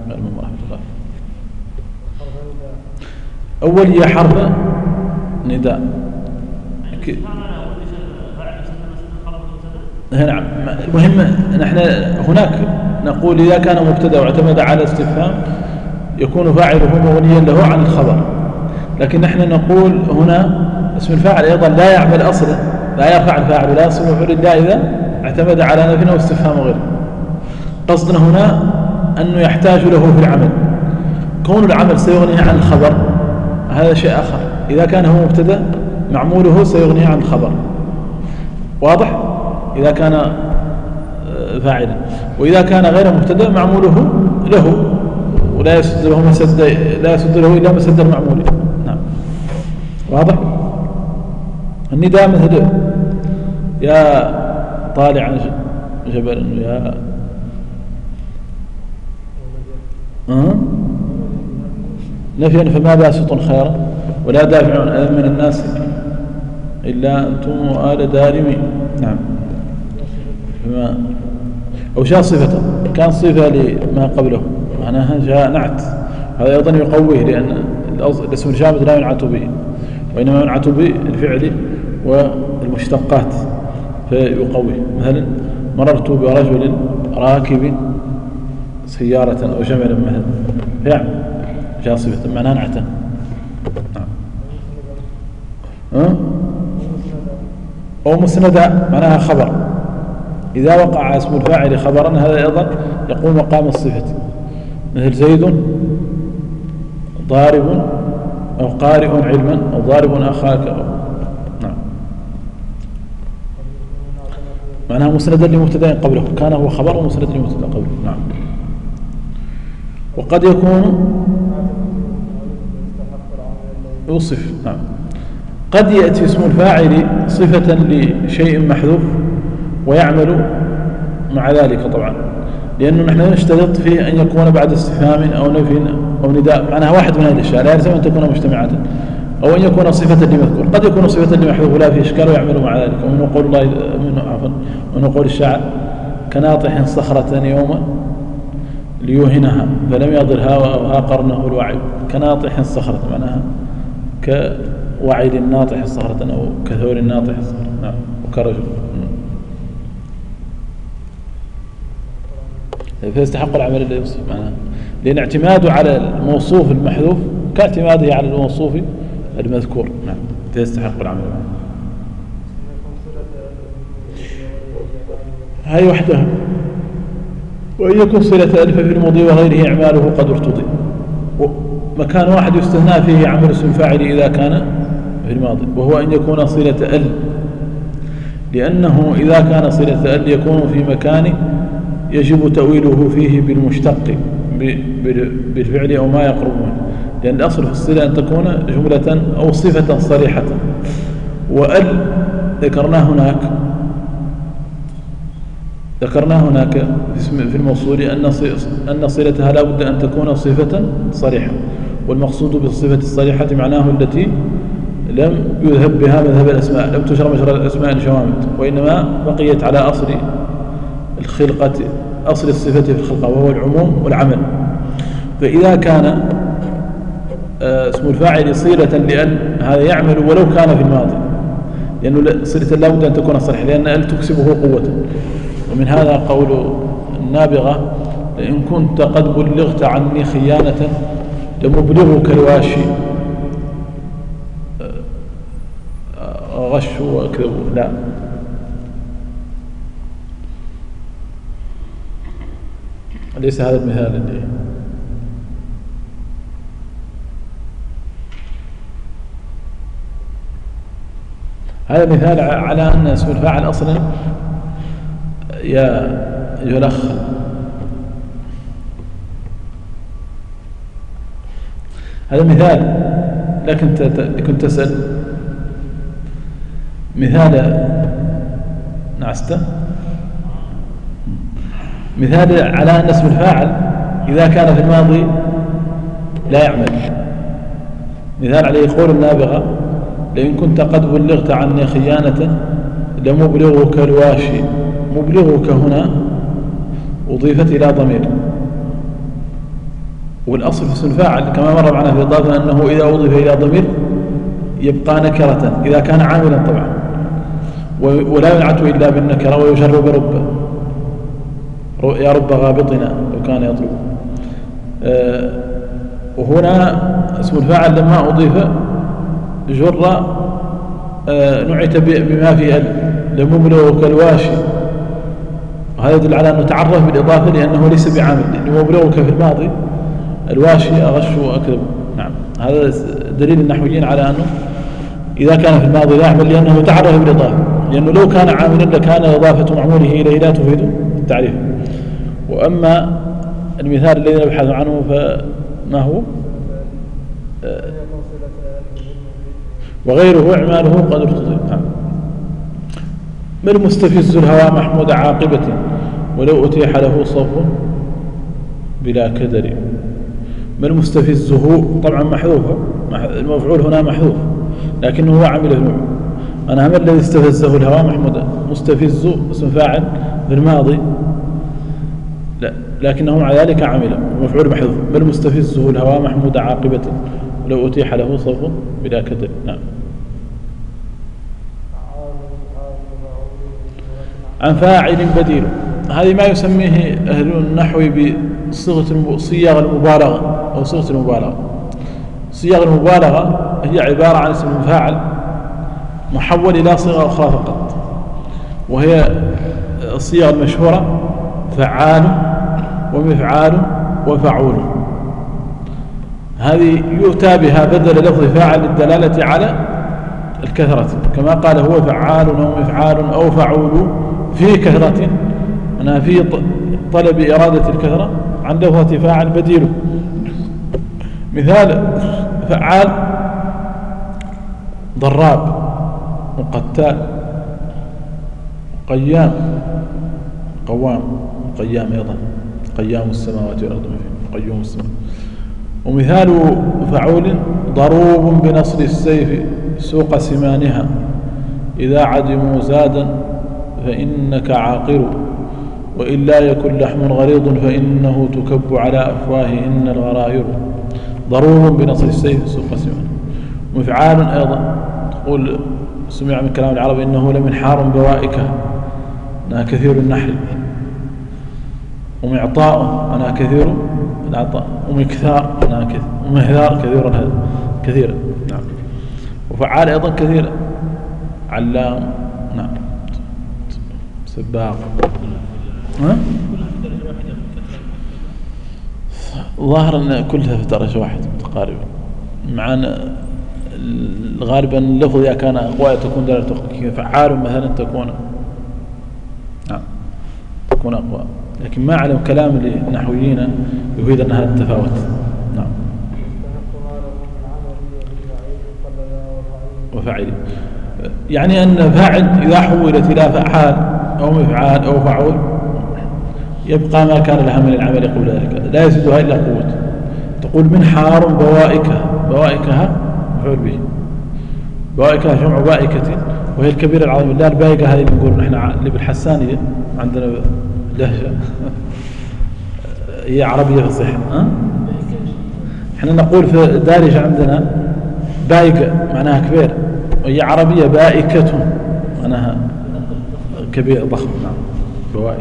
[SPEAKER 1] أول هي حرف نداء. نعم. المهم نحن هناك نقول إذا كان مبتدأ واعتمد على استفهام يكون فاعله مغنيا له عن الخبر، لكن نحن نقول هنا اسم الفاعل أيضا لا يعمل أصلا، لا يرفع الفاعل ولا يصل مفعول إلا إذا اعتمد على نفي أو استفهام غيره. قصدنا هنا أنه يحتاج له في العمل. كون العمل سيغني عن الخبر هذا شيء آخر. إذا كان هو مبتدأ معموله سيغني عن الخبر، واضح؟ إذا كان فاعلا. وإذا كان غير مبتدأ معموله له ولا يسد له مسد، لا يسد له إلا مسد المعمول. نعم، واضح؟ النداء مثل يا طالع جبل، يا نفيا فما باسط خيرا ولا دافع من الناس إلا أنتم وآل دارمي. نعم. أو شاء صفة كان صفة لما قبله معناها جاء نعت، هذا أيضا يقويه لأن الاسم الجامد لا ينعت به، وإنما ينعت به الفعل والمشتقات فيقويه. مثلا مررت برجل راكب سيارة أو جملا مثلا فيعمل جاء صفة معناها نعتا. أو مسندا معناها خبر، إذا وقع اسم الفاعل خبرا هذا أيضا يقوم مقام الصفة، مثل زيد ضارب أو قارئ علما أو ضارب أخاك أو. نعم، معناها مسندا لمبتدأ قبله، كان هو خبر ومسندا لمبتدأ قبله. نعم. وقد يكون يوصف. نعم. قد يأتي اسم الفاعل صفة لشيء محذوف ويعمل مع ذلك طبعا، لأنه نحن نشترط فيه أن يكون بعد استفهام أو نفي أو نداء، معناها واحد من هذه الأشياء، لا يلزم أن تكون مجتمعات، أو أن يكون صفة لمذكور. قد يكون صفة لمحذوف ولا في إشكال ويعمل مع ذلك. ومن قول الله ومن قول الشاعر كناطح صخرة يوما ليوهنها فلم يضرها وها قرنه الوعي. كناطح صخرة معناها كوعد الناطح صخرة أو كثور الناطح صخرة. نعم. وكرجل. فيستحق العمل الذي يوصف معناها، لأن اعتماده على الموصوف المحذوف كاعتماده على الموصوف المذكور. نعم. فيستحق العمل معه. هاي وحدها. وإن يكون صلة ألف في الماضي وغيره إعماله قد ارتضي. مكان واحد يستثنى فيه عمل اسم فاعل إذا كان في الماضي، وهو أن يكون صلة ال، لأنه إذا كان صلة ال يكون في مكان يجب تأويله فيه بالمشتق بالفعل أو ما يقرب منه، لأن الأصل في الصلة أن تكون جملة أو صفة صريحة. وال ذكرنا هناك في الموصول أن صلتها لا بد أن تكون صفة صريحة، والمقصود بالصفة الصريحة معناه التي لم يذهب بها مذهب الأسماء، لم تجرى مجرى الأسماء شوامت، وإنما بقيت على أصل الخلقة، أصل الصفة في الخلقة وهو العموم والعمل. فإذا كان اسم الفاعل صلة لأن هذا يعمل ولو كان في الماضي، لأنه صلة لا بد أن تكون صريحة لأن ال تكسبه قوة. ومن هذا قول النابغة إن كنت قد بلغت عني خيانة لمبلغك الواشي غش وكذب. لا، ليس هذا المثال اللي هذا مثال على أن اسم الفاعل أصلا يلخ. هذا مثال، لكن كنت تسأل مثال نعسته مثال على أن اسم الفاعل إذا كان في الماضي لا يعمل. مثال عليه قول النابغة لئن كنت قد بلغت عني خيانة لمبلغك الواشي. مبلغك هنا أضيفت إلى ضمير، والأصل في اسم الفاعل كما مر معنا في الإضافة أنه إذا أضيف إلى ضمير يبقى نكرة إذا كان عاملا طبعا، ولا ينعت إلا بالنكرة ويشر برب، يا رب غابطنا لو كان يطلب. وهنا اسم الفاعل لما أضيف جر نعت بما في لمبلغ كالواشي، وهذا يدل على أنه تعرف بالإضافة لأنه ليس بعامل، لأنه مبلغك في الماضي الواشي أغش وأكذب. نعم، هذا دليل النحويين على أنه إذا كان في الماضي لا يعمل لأنه تعرف بالإضافة، لأنه لو كان عاملا لكان إضافة معموله إليه لا تفيد التعريف. وأما المثال الذي نبحث عنه فما هو؟ وغيره إعماله قد ارتضي. نعم. ما المستفز الهوى محمود عاقبة ولو أتيح له صف بلا كدر. ما المستفزه طبعا محذوفة، المفعول هنا محذوف لكنه هو عامل النوع. أنا ما الذي استفزه الهوى محمود؟ مستفز اسم فاعل في الماضي لا، لكنه مع ذلك عامل مفعول محذوف. ما المستفزه الهوى محمود عاقبة ولو أتيح له صف بلا كدر. نعم. عن فاعل بديل، هذه ما يسميه أهل النحو بصيغ المبالغة أو صيغة المبالغة. صيغ المبالغة هي عبارة عن اسم فاعل محول إلى صيغة أخرى فقط، وهي الصيغ المشهورة فعال ومفعال وفعول. هذه يؤتى بها بدل لفظ فاعل للدلالة على الكثرة، كما قال هو فعال أو مفعال أو فعول في كثرة، أنا في طلب إرادة الكثرة عن لفظة فاعل بديله. مثال فعال ضراب وقتال قيام قوام قيام أيضا قيام السماوات والأرض قيوم السماوات. ومثال فعول ضروب بنصر السيف سوق سمانها إذا عدموا زادا فإنك عاقر وإلا يكن لحم غليظ فإنه تكب على أفواههن الغرائر. ضروب بنصر السيف سوق سمانها. مفعال أيضا تقول سمع من كلام العرب إنه لمنحار بوائكها أنها كثير النحل، ومعطاء أنها كثير العطاء، ومكثار أنها كثير، ومهذار كثيرا. نعم. وفعال أيضا كثيرا علام. نعم. سباق. ظاهر أن كلها في درجة واحدة متقاربة، مع أن غالبا اللفظ إذا كان أقوى تكون دلالته فعال مثلا تكون تكون أقوى، لكن ما علم كلام النحويين يفيد أن هذا التفاوت. نعم. وفاعل يعني أن فاعل إذا حولت إلى فعال أو مفعال أو فعول يبقى ما كان لها من العمل قبل ذلك، لا يزيدها إلا قوة. تقول منحار بوائكها مفعول به، بوائكها جمع بائكة وهي الكبيرة العظيمة. لا البائكة هذه نقول نحن اللي بالحسانية عندنا لهجة هي عربية فصيحة. احنا نقول في الدارجة عندنا بائكة معناها كبير، وهي عربية بائكة معناها كبير ضخم. نعم. بوائك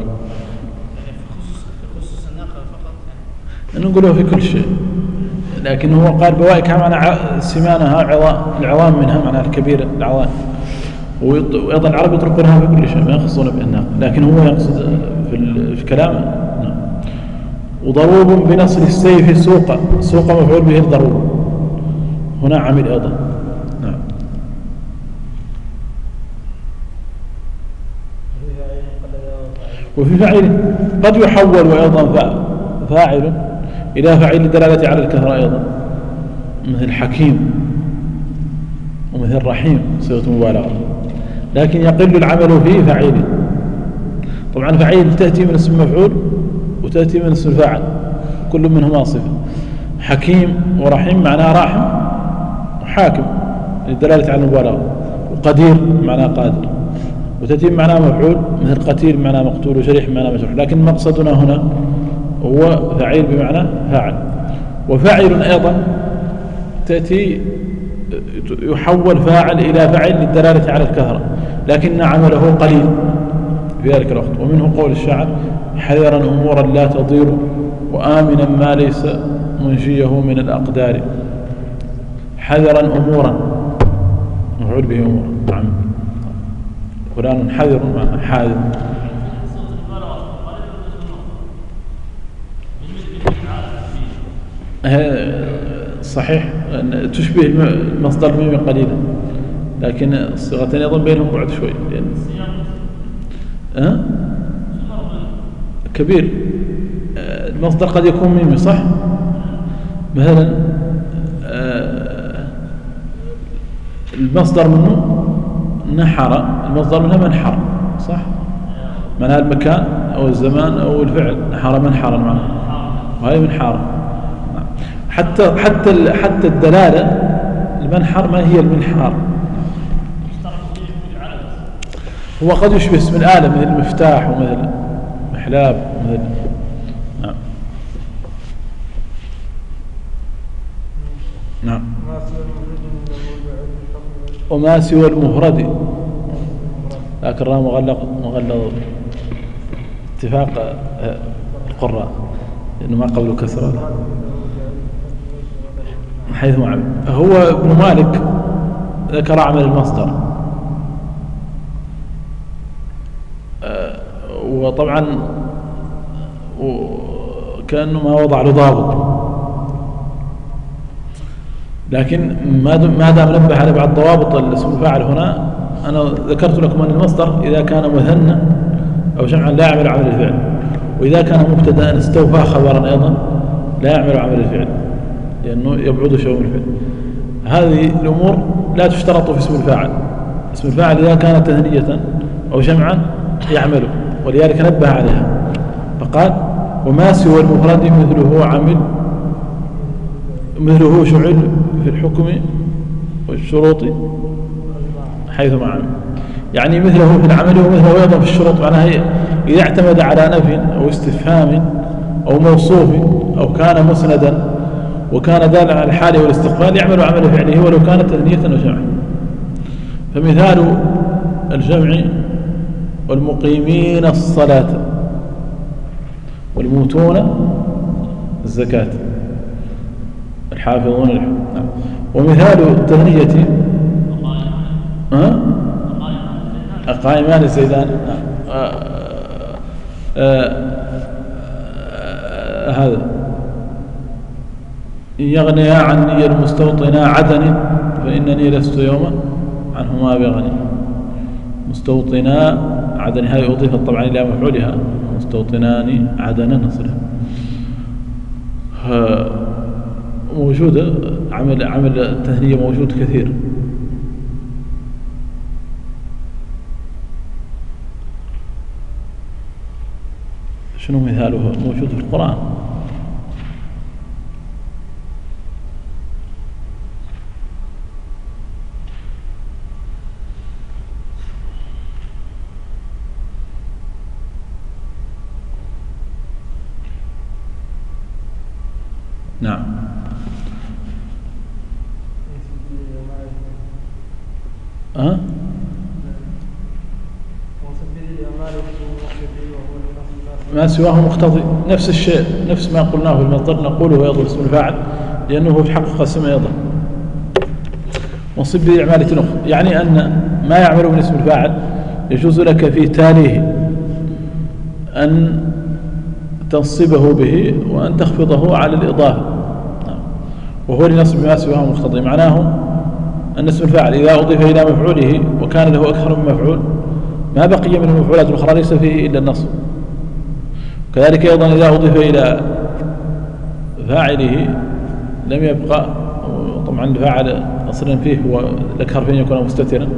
[SPEAKER 1] نقوله في كل شيء، لكن هو قال بوائكها معنى سمانها العظام منها معناها الكبيرة العظام، وأيضا العرب يطلقونها في كل شيء ما يخصون بأنها، لكن هو يقصد في كلامه. نعم. وضروب بنصر السيف سوق مفعول به الضروب هنا عمل أيضا. نعم. وفي فاعل قد يحول وأيضا فاعل إلى فاعل للدلالة على الكثرة أيضا، مثل حكيم ومثل رحيم صيغة مبالغة، لكن يقل العمل فيه فاعل. طبعا فاعل تأتي من اسم مفعول وتأتي من اسم الفاعل كل منهما صفة. حكيم ورحيم معناه راحم وحاكم للدلالة على المبالغة، وقدير معناه قادر، وتأتي معناه مفعول مثل قتيل معناه مقتول وشريح معناه مجروح، لكن مقصدنا هنا هو فاعل بمعنى فاعل. وفاعل أيضا تأتي يحول فاعل إلى فاعل للدلالة على الكثرة، لكن عمله قليل في ذلك الوقت. ومنه قول الشاعر: حذرا أمورا لا تضير وآمنا ما ليس منجيه من الأقدار. حذرا أمورا، مفعول به أمورا. نعم، فلان حذر معنى حاذر. صحيح أن تشبه المصدر الميمي قليلا، لكن الصيغتين أيضا بينهم بعد شوي، لأن كبير. المصدر قد يكون ميمي صح، مثلا المصدر منه نحر، المصدر منها منحر صح، معناها المكان أو الزمان أو الفعل. نحر منحرا معناها، وهي منحارة. حتى الدلالة المنحر ما هي المنحار، هو قد يشبه اسم الآلة مثل المفتاح ومثل محلاب ومثل. نعم نعم. وما سوى المفرد، لكن راه مغلظ اتفاق القراء لأنه ما قبله كسرة حيث معه. هو ابن مالك ذكر عمل المصدر، وطبعا كأنه ما وضع له ضابط، لكن ما دام نبه على بعض ضوابط الاسم الفاعل هنا. أنا ذكرت لكم أن المصدر إذا كان مثنى أو جمعا لا يعمل عمل الفعل، وإذا كان مبتدأ استوفى خبرا أيضا لا يعمل عمل الفعل، لأنه يبعد شيء من الفعل. هذه الأمور لا تشترط في اسم الفاعل. اسم الفاعل إذا كان تثنية أو جمعا يعمل، ولذلك نبه عليها فقال: وما سوى المفرد مثله شعل في الحكم والشروط حيثما عمل. يعني مثله في العمل ومثله أيضا في الشروط، معناها إذا اعتمد على نفي أو استفهام أو موصوف أو كان مسندا وكان دالا على الحال والاستقبال يعمل عمل فعله ولو كانت تثنية أو جمع. فمثال الجمع: والمقيمين الصلاة والموتون الزكاة الحافظون الحدود. ومثال التثنية: القائمان الزيدان. هذا: إن يغنيا عني المستوطنا عدن فإنني لست يوما عنهما بغني. مستوطنا عدن هذه أضيفت طبعا إلى مفعولها، مستوطنان عدنا نصرا. موجودة عمل التثنية موجود كثير. شنو مثاله؟ موجود في القرآن. نعم. ما سواه مقتضي، نفس الشيء، نفس ما قلناه في المصدر نقوله أيضا اسم الفاعل، لأنه في حق قسم أيضا. وصب بإعمالة أخرى، يعني أن ما يعمل من اسم الفاعل يجوز لك في تاليه أن تنصبه به وأن تخفضه على الإضافة، وهو لنصب ما سواه مقتضي. معناه أن اسم الفاعل إذا أضيف إلى مفعوله وكان له أكثر من مفعول ما بقي من المفعولات الأخرى ليس فيه إلا النصب. كذلك أيضا إذا أضيف إلى فاعله لم يبقى، طبعا الفاعل أصلا فيه هو لك حرفين يكون مستترا،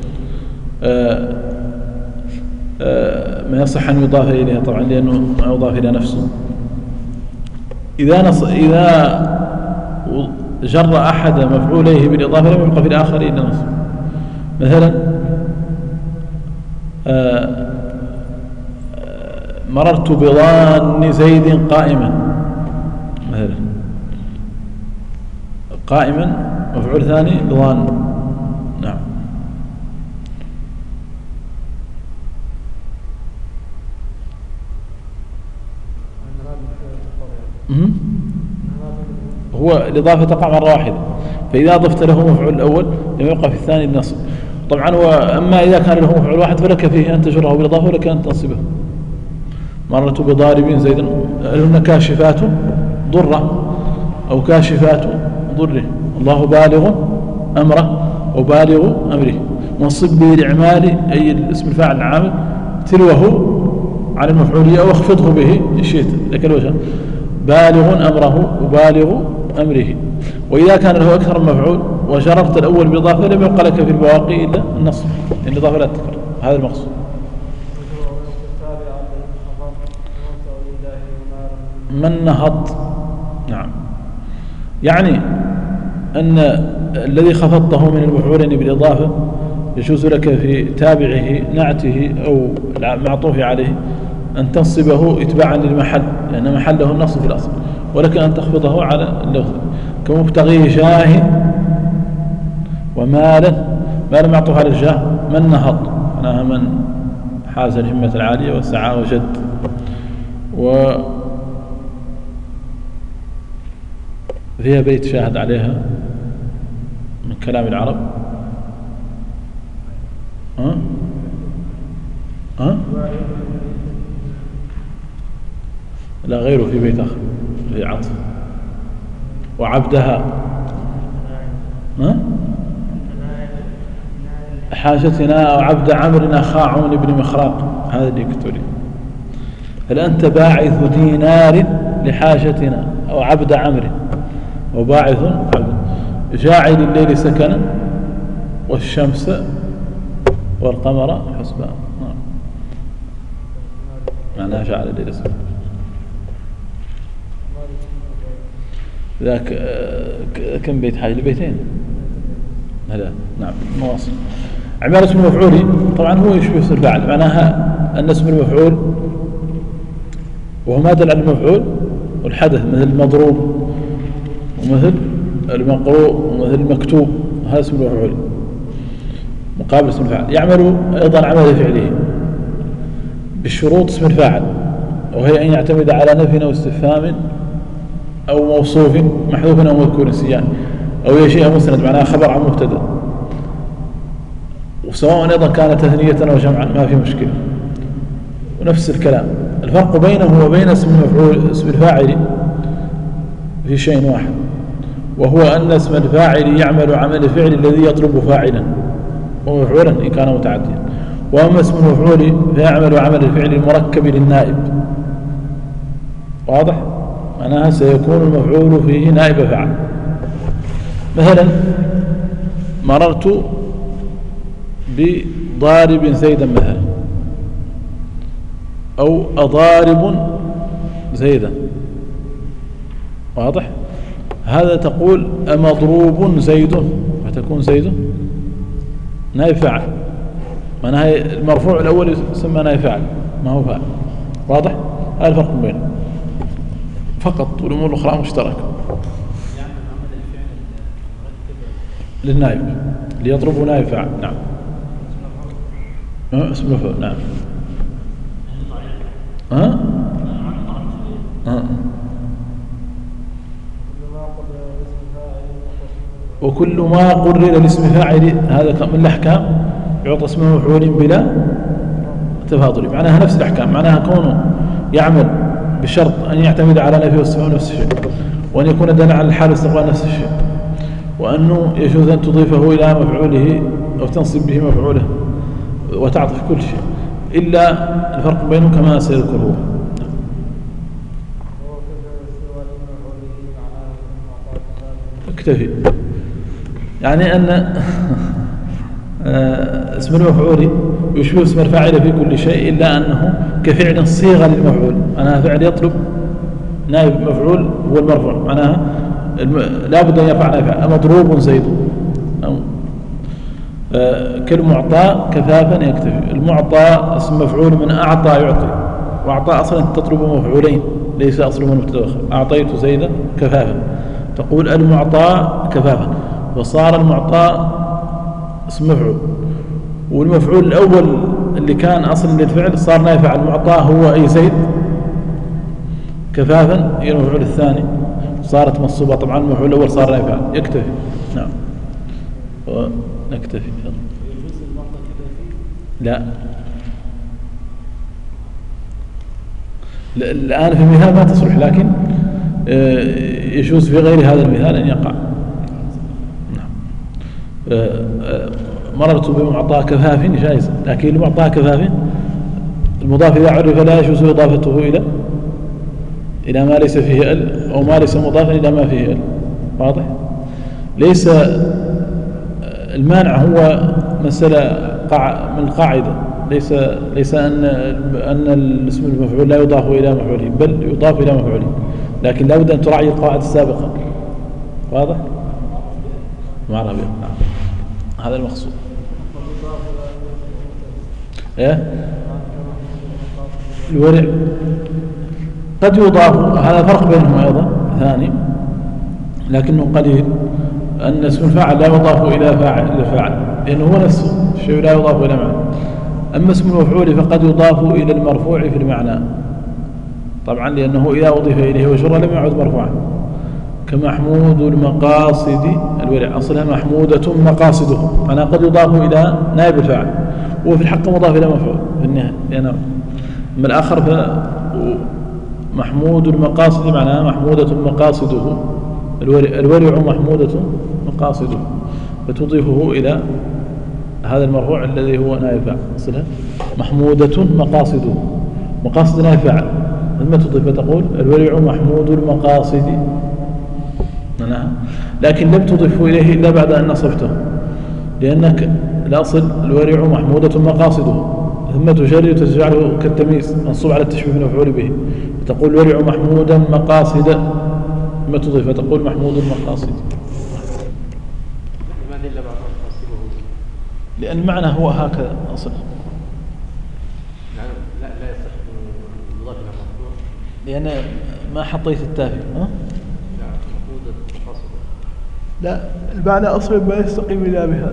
[SPEAKER 1] ما يصح أن يضاف إليها طبعا لأنه ما يضاف إلى نفسه. إذا جر أحد مفعوليه بالإضافة لم يبقى في الآخر إلا نصب. مثلا مررت بضان زيد قائما، مثلا قائما مفعول ثاني ضان. نعم. هو الإضافة تقع مرة واحدة، فإذا أضفت له مفعول الأول لم يبقى في الثاني النصب. طبعا أما إذا كان له مفعول واحد فلك فيه أن تجره بالإضافة ولك أن تنصبه. مررت بضارب زيدا، هن كاشفات ضرة أو كاشفات ضره، الله بالغ أمره وبالغ أمره، منصب به الإعمال أي الاسم الفاعل العامل تلوه على المفعولية أو اخفضه به إن شئت لك الوجه، بالغ أمره وبالغ أمره. وإذا كان له أكثر من مفعول وجررت الأول بالإضافة لم يبقى لك في البواقي إلا النصب، لأن الإضافة لا تذكر. هذا المقصود. من نهض، نعم، يعني أن الذي خفضته من المفعولين بالإضافة يجوز لك في تابعه نعته أو معطوف عليه أن تنصبه إتباعا للمحل، لأن محله النصب في الأصل، ولك أن تخفضه على اللفظ كمبتغي جاه ومالا، مالا معطوف على الجاه. من نهض معناها من حاز الهمة العالية وسعى وجد. وفيها بيت شاهد عليها من كلام العرب. لا غيره في بيت آخر في عطف. وعبدها حاجتنا أو عبد عمرو أخا عون بن مخراق، هذا اللي كتب لي. هل أنت باعث دينار لحاجتنا أو عبد عمرو، وباعث عبد، جاعل الليل سكنا والشمس والقمر حسبان، معناها جعل الليل سكنا. ذاك كم بيت حاجة لبيتين هذا. نعم مواصل. عمارة اسم المفعول طبعا هو يشبه اسم الفاعل، معناها أن اسم المفعول وهو ما دل على المفعول والحدث، مثل المضروب ومثل المقروء ومثل المكتوب، هذا اسم المفعول مقابل اسم الفاعل. يعمل أيضا عمل فعله بالشروط اسم الفاعل، وهي أن يعتمد على نفي أو استفهام أو موصوف محذوف أو مذكور نسيان، أو يشيء مسند معناها خبر عن مبتدا، وسواء أيضا كان تثنية أو جمعا ما في مشكلة. ونفس الكلام الفرق بينه وبين اسم المفعول اسم الفاعل في شيء واحد، وهو أن اسم الفاعل يعمل عمل الفعل الذي يطلب فاعلا ومفعولا إن كان متعديا، وأما اسم المفعول فيعمل عمل الفعل المركب للنائب. واضح؟ معناها سيكون المفعول فيه نائب فاعل. مثلا مررت بضارب زيدا مثلا، أو أضارب زيدا. واضح؟ هذا تقول أمضروب زيد، فتكون زيد نائب فاعل، معناها المرفوع الأول يسمى نائب فاعل ما هو فاعل. واضح؟ هذا الفرق بينهم فقط، والأمور الأخرى مشتركة. للنائب ليضربه نائب فاعل. نعم اسم مفعول. نعم وكل ما قرر لاسم فاعل، هذا من الأحكام يعطى اسم مفعول بلا تفاضل، معناها نفس الأحكام، معناها كونه يعمل بشرط أن يعتمد على نفي واستفهام نفس الشيء، وأن يكون دالا على الحال واستقبال نفس الشيء، وأنه يجوز أن تضيفه إلى مفعوله أو تنصب به مفعوله وتعطف كل شيء، إلا الفرق بينهم كما سيذكر هو. اكتفي، يعني أن اسم المفعول يشبه اسم الفاعل في كل شيء، إلا أنه كفعل صيغة للمفعول، معناها فعل يطلب نائب مفعول هو المرفوع، معناها لا بد أن يرفع نائب فاعل. مضروب زيد، كالمعطى كفافا يكتفي. المعطى اسم مفعول من أعطى يعطي، وأعطى أصلا تطلب مفعولين ليس أصله من مبتدا آخر. أعطيت زيدا كفافا، تقول المعطى كفافا، وصار المعطى اسم مفعول، والمفعول الأول اللي كان أصل للفعل صار نائب فاعل. المعطى هو أي زيد كفافا هي المفعول الثاني صارت منصوبة، طبعا المفعول الأول صار نائب فاعل. يكتفي. نعم ونكتفي. لا الآن في المثال ما تصلح، لكن يجوز في غير هذا المثال أن يقع. نعم. مررت بمعطى كفاف جائز، لكن المعطى كفاف المضاف إذا عرف لا يجوز إضافته إلى ما ليس فيه ال، أو ما ليس مضافا إلى ما فيه ال. واضح؟ ليس المانع هو مسألة من القاعدة، ليس أن الاسم المفعول لا يضاف إلى مفعوله، بل يضاف إلى مفعوله، لكن لا بد أن تراعي القواعد السابقة. واضح؟ مع ربيع. نعم. هذا المقصود. إيه؟ الورع قد يضاف، هذا فرق بينهم أيضا ثاني لكنه قليل، أن اسم الفاعل لا يضاف إلى فاعل لأنه هو نفسه الشيء لا يضاف إلى معنى. أما اسم المفعول فقد يضاف إلى المرفوع في المعنى، طبعا لأنه إذا أضيف إليه وشر لم يعد مرفوعا، كمحمود المقاصد. الورع أصلها محمودة مقاصده، معناها قد يضاف إلى نائب الفاعل، وفي الحق مضاف إلى مفعول في النهاية. لأنه أما الآخر فمحمود المقاصد معناها محمودة مقاصده. الورع محمودة مقاصده، فتضيفه إلى هذا المرفوع الذي هو نائب فاعل. أصلها محمودة مقاصده، مقاصد نائب فاعل، لما تضيف تقول الورع محمود المقاصد معناها، لكن لم تضيفه إليه إلا بعد أن نصفته، لأنك الأصل الورع محمودة مقاصده، ثم تجري وتجعله كالتمييز منصوب على التشبيه المفعول به، فتقول الورع محمودا مقاصد، ثم تضيف تقول محمود المقاصد.
[SPEAKER 3] لماذا إلا بعد أن تصيبه؟
[SPEAKER 1] لأن المعنى هو هكذا أصلا.
[SPEAKER 3] لا يصح المضاف إلى مرفوع،
[SPEAKER 1] لأن ما حطيت التافه.
[SPEAKER 3] محمودة مقاصده.
[SPEAKER 1] لا المعنى أصلا ما يستقيم إلا بهذا.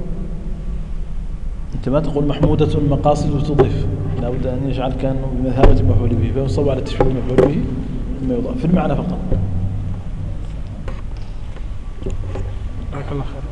[SPEAKER 1] أنت ما تقول محمودة مقاصد وتضيف، لا بد أن يجعل كأنه بمثابة المفعول به، فينصب على التشبيه المفعول به ثم يضاف في المعنى فقط.
[SPEAKER 2] جزاك الله خير.